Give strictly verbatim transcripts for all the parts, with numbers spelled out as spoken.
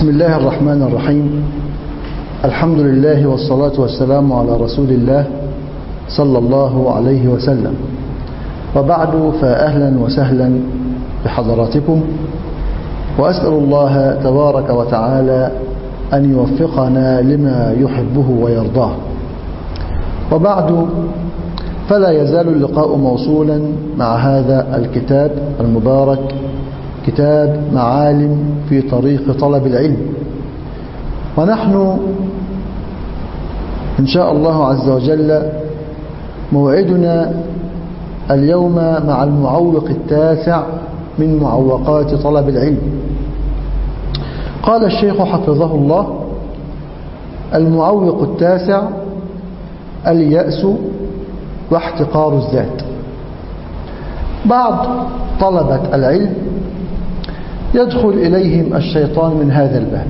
بسم الله الرحمن الرحيم. الحمد لله والصلاة والسلام على رسول الله صلى الله عليه وسلم، وبعد، فأهلا وسهلا بحضراتكم، وأسأل الله تبارك وتعالى أن يوفقنا لما يحبه ويرضاه. وبعد، فلا يزال اللقاء موصولا مع هذا الكتاب المبارك، كتاب معالم في طريق طلب العلم. ونحن إن شاء الله عز وجل موعدنا اليوم مع المعوق التاسع من معوقات طلب العلم. قال الشيخ حفظه الله: المعوق التاسع اليأس واحتقار الذات. بعض طلبة العلم يدخل إليهم الشيطان من هذا الباب،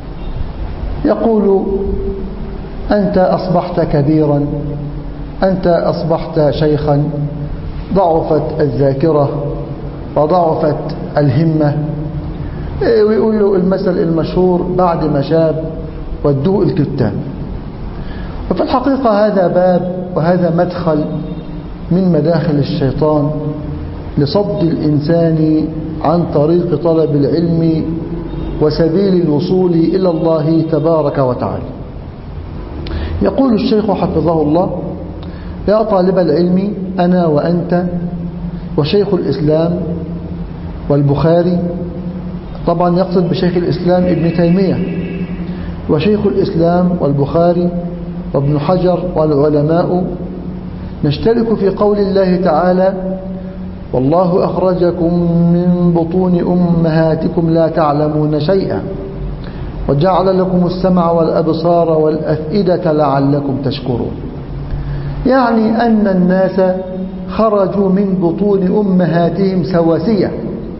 يقول: أنت أصبحت كبيرا، أنت أصبحت شيخا، ضعفت الذاكرة وضعفت الهمة، ويقول له المثل المشهور: بعد ما شاب ودوه الكتان. وفي الحقيقة هذا باب وهذا مدخل من مداخل الشيطان لصد الإنسان عن طريق طلب العلم وسبيل الوصول إلى الله تبارك وتعالى. يقول الشيخ حفظه الله: يا طالب العلم، أنا وأنت وشيخ الإسلام والبخاري، طبعا يقصد بشيخ الإسلام ابن تيمية، وشيخ الإسلام والبخاري وابن حجر والعلماء، نشترك في قول الله تعالى: والله أخرجكم من بطون أمهاتكم لا تعلمون شيئا وجعل لكم السمع والأبصار والأفئدة لعلكم تشكرون. يعني أن الناس خرجوا من بطون أمهاتهم سواسية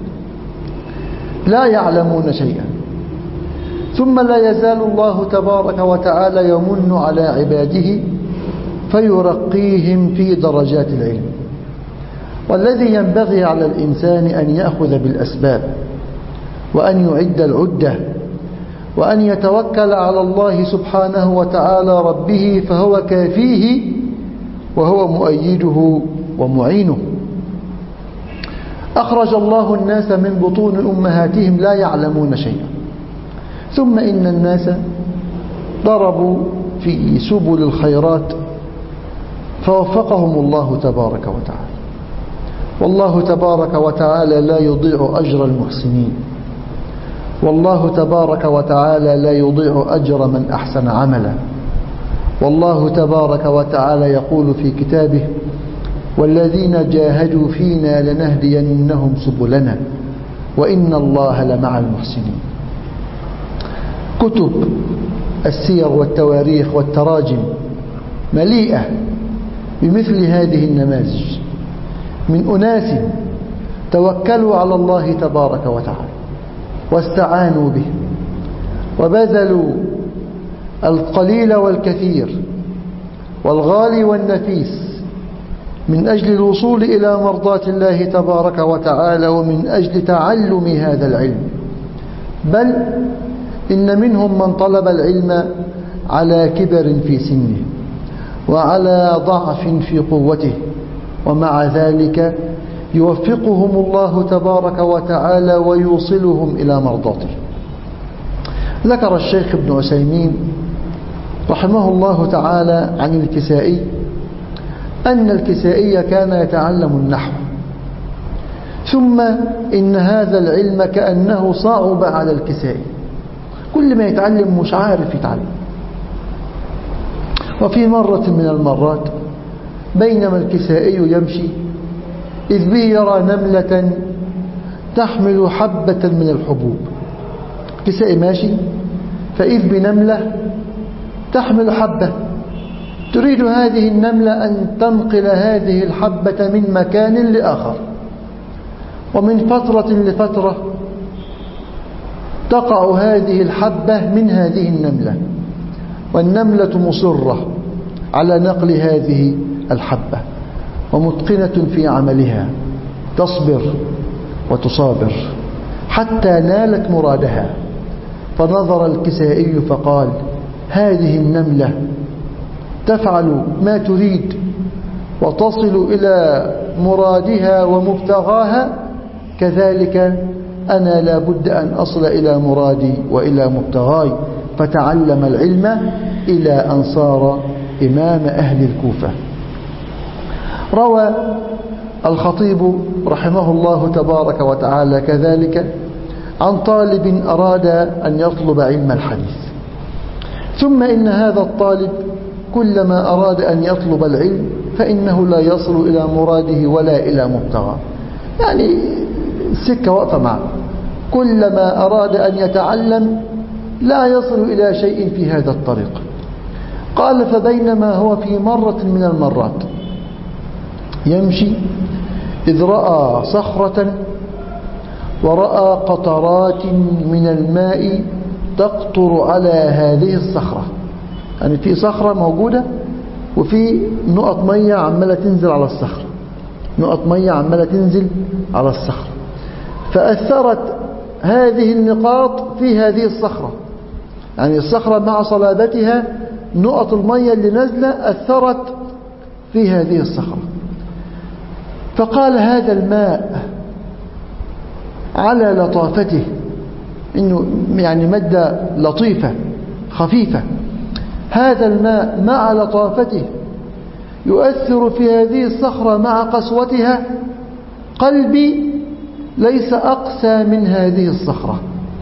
لا يعلمون شيئا، ثم لا يزال الله تبارك وتعالى يمن على عباده فيرقيهم في درجات العلم. والذي ينبغي على الإنسان أن يأخذ بالأسباب، وأن يعد العدة، وأن يتوكل على الله سبحانه وتعالى ربه، فهو كافيه وهو مؤيده ومعينه. أخرج الله الناس من بطون أمهاتهم لا يعلمون شيئا، ثم إن الناس ضربوا في سبل الخيرات فوفقهم الله تبارك وتعالى. والله تبارك وتعالى لا يضيع أجر المحسنين، والله تبارك وتعالى لا يضيع أجر من أحسن عملا. والله تبارك وتعالى يقول في كتابه: والذين جاهدوا فينا لنهدينهم سبلنا وإن الله لمع المحسنين. كتب السير والتواريخ والتراجم مليئة بمثل هذه النماذج من أناس توكلوا على الله تبارك وتعالى واستعانوا به وبذلوا القليل والكثير والغالي والنفيس من أجل الوصول إلى مرضاة الله تبارك وتعالى ومن أجل تعلم هذا العلم. بل إن منهم من طلب العلم على كبر في سنه وعلى ضعف في قوته، ومع ذلك يوفقهم الله تبارك وتعالى ويوصلهم إلى مرضاته. ذكر الشيخ ابن عثيمين رحمه الله تعالى عن الكسائي أن الكسائي كان يتعلم النحو، ثم إن هذا العلم كأنه صعب على الكسائي، كل ما يتعلم مش عارف يتعلم. وفي مرة من المرات بينما الكسائي يمشي إذ به يرى نملة تحمل حبة من الحبوب. الكسائي ماشي فإذ بنملة تحمل حبة، تريد هذه النملة أن تنقل هذه الحبة من مكان لآخر، ومن فترة لفترة تقع هذه الحبة من هذه النملة، والنملة مصرة على نقل هذه الحبة ومتقنة في عملها، تصبر وتصابر حتى نالت مرادها. فنظر الكسائي فقال: هذه النملة تفعل ما تريد وتصل إلى مرادها ومبتغاها، كذلك أنا لا بد أن أصل إلى مرادي وإلى مبتغاي. فتعلم العلم إلى أن صار إمام أهل الكوفة. روى الخطيب رحمه الله تبارك وتعالى كذلك عن طالب أراد أن يطلب علم الحديث، ثم إن هذا الطالب كلما أراد أن يطلب العلم فإنه لا يصل إلى مراده ولا إلى مبتغاه، يعني السكة واقفة معه، كلما أراد أن يتعلم لا يصل إلى شيء في هذا الطريق. قال: فبينما هو في مرة من المرات يمشي إذ رأى صخرة ورأى قطرات من الماء تقطر على هذه الصخرة، يعني في صخرة موجودة وفي نقط مية عمالة تنزل على الصخرة، نقط مية عمالة تنزل على الصخرة، فأثرت هذه النقاط في هذه الصخرة، يعني الصخرة مع صلابتها نقط المية اللي نزلة أثرت في هذه الصخرة. فقال: هذا الماء على لطافته، إنه يعني مادة لطيفة خفيفة، هذا الماء مع لطافته يؤثر في هذه الصخرة مع قسوتها، قلبي ليس أقسى من هذه الصخرة،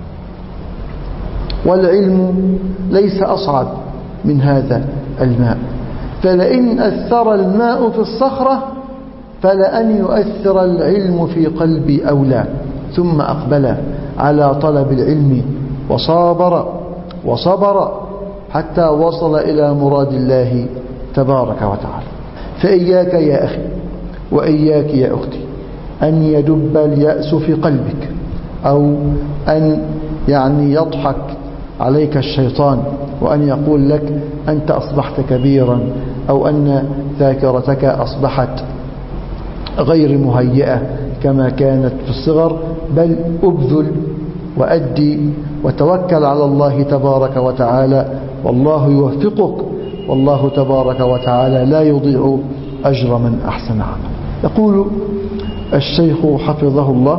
والعلم ليس أصعب من هذا الماء، فلئن أثر الماء في الصخرة فلأن يؤثر العلم في قلبي أولى. ثم أقبل على طلب العلم وصابر وصبر حتى وصل إلى مراد الله تبارك وتعالى. فإياك يا أخي وإياك يا أختي أن يدب اليأس في قلبك، أو أن يعني يضحك عليك الشيطان وأن يقول لك أنت أصبحت كبيرا، أو أن ذاكرتك أصبحت غير مهيئة كما كانت في الصغر، بل أبذل وأدي وتوكل على الله تبارك وتعالى، والله يوفقك، والله تبارك وتعالى لا يضيع أجر من أحسن عمل. يقول الشيخ حفظه الله: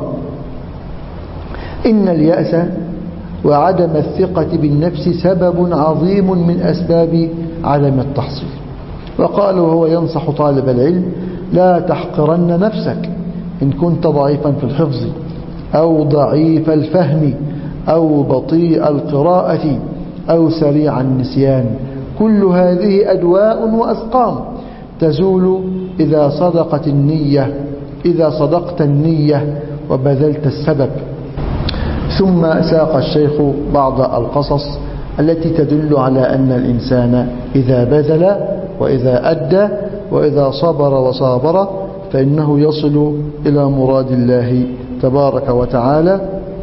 إن اليأس وعدم الثقة بالنفس سبب عظيم من أسباب عدم التحصيل. وقال وهو ينصح طالب العلم: لا تحقرن نفسك إن كنت ضعيفا في الحفظ أو ضعيف الفهم أو بطيء القراءة أو سريع النسيان، كل هذه أدواء وأسقام تزول إذا صدقت النية إذا صدقت النية وبذلت السبب. ثم ساق الشيخ بعض القصص التي تدل على أن الإنسان إذا بذل وإذا أدى وإذا صبر وصابر فإنه يصل إلى مراد الله تبارك وتعالى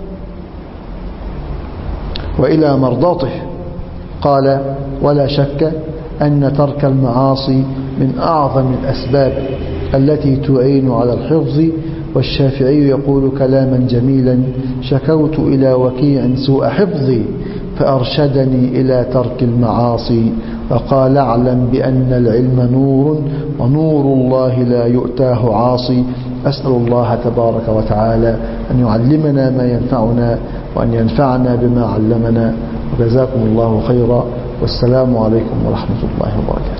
وإلى مرضاته. قال: ولا شك أن ترك المعاصي من أعظم الأسباب التي تعين على الحفظ. والشافعي يقول كلاما جميلا: شكوت إلى وكيع سوء حفظي فأرشدني إلى ترك المعاصي، وقال: اعلم بأن العلم نور ونور الله لا يؤتاه عاصي. أسأل الله تبارك وتعالى أن يعلمنا ما ينفعنا وأن ينفعنا بما علمنا، وجزاكم الله خيرا، والسلام عليكم ورحمة الله وبركاته.